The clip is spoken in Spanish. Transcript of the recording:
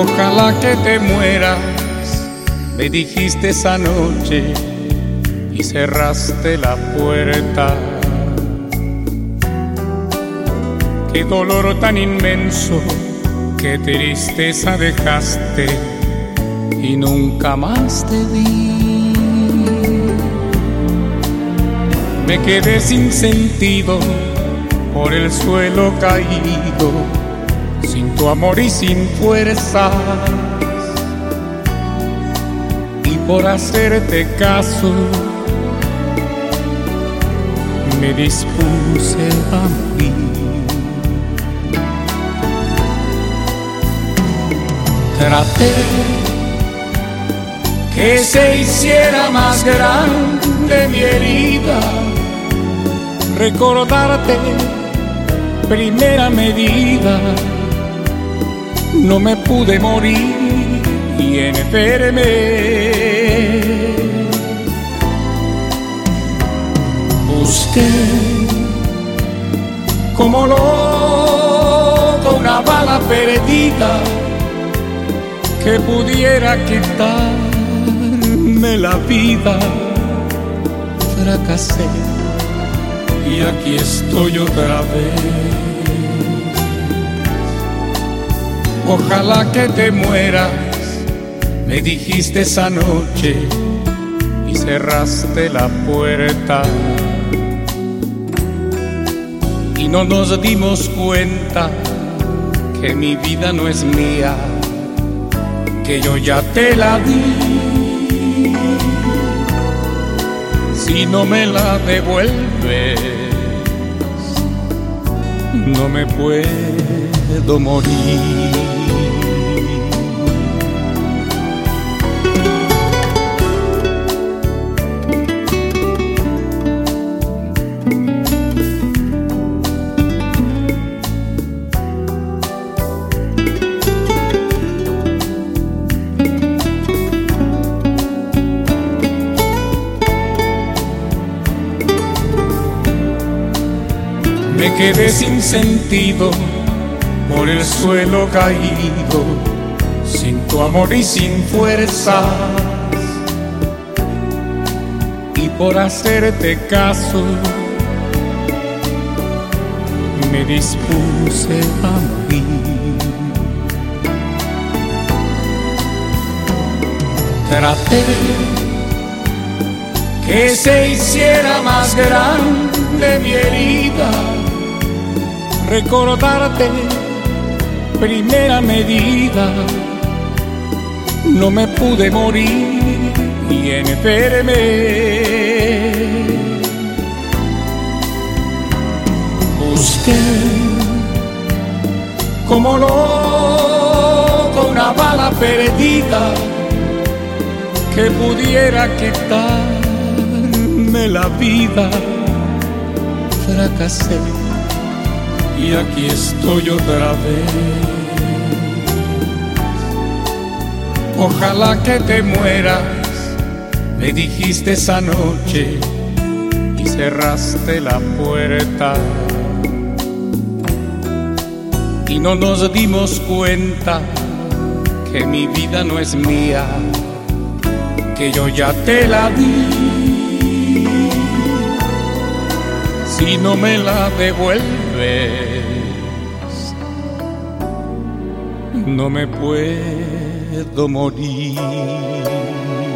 Ojalá que te mueras, me dijiste esa noche y cerraste la puerta. Qué dolor tan inmenso, qué tristeza dejaste y nunca más te vi. Me quedé sin sentido, por el suelo caído, sin tu amor y sin fuerzas. Y por hacerte caso, me dispuse a mí. Traté que se hiciera más grande mi herida, recordarte primera medida. No me pude morir y enfermé. Busqué como loco una bala perdida que pudiera quitarme la vida. Fracasé y aquí estoy otra vez. Ojalá que te mueras, me dijiste esa noche y cerraste la puerta. Y no nos dimos cuenta que mi vida no es mía, que yo ya te la di. Si no me la devuelves, no me puedo morir. Me quedé sin sentido, por el suelo caído, sin tu amor y sin fuerzas. Y por hacerte caso, me dispuse a mí. Traté que se hiciera más grande mi herida, recordarte primera medida. No me pude morir y enfermé. Busqué como loco una bala perdida que pudiera quitarme la vida. Fracasé y aquí estoy otra vez. Ojalá que te mueras, me dijiste esa noche y cerraste la puerta. Y no nos dimos cuenta que mi vida no es mía, que yo ya te la di. Si no me la devuelves, no me puedo morir.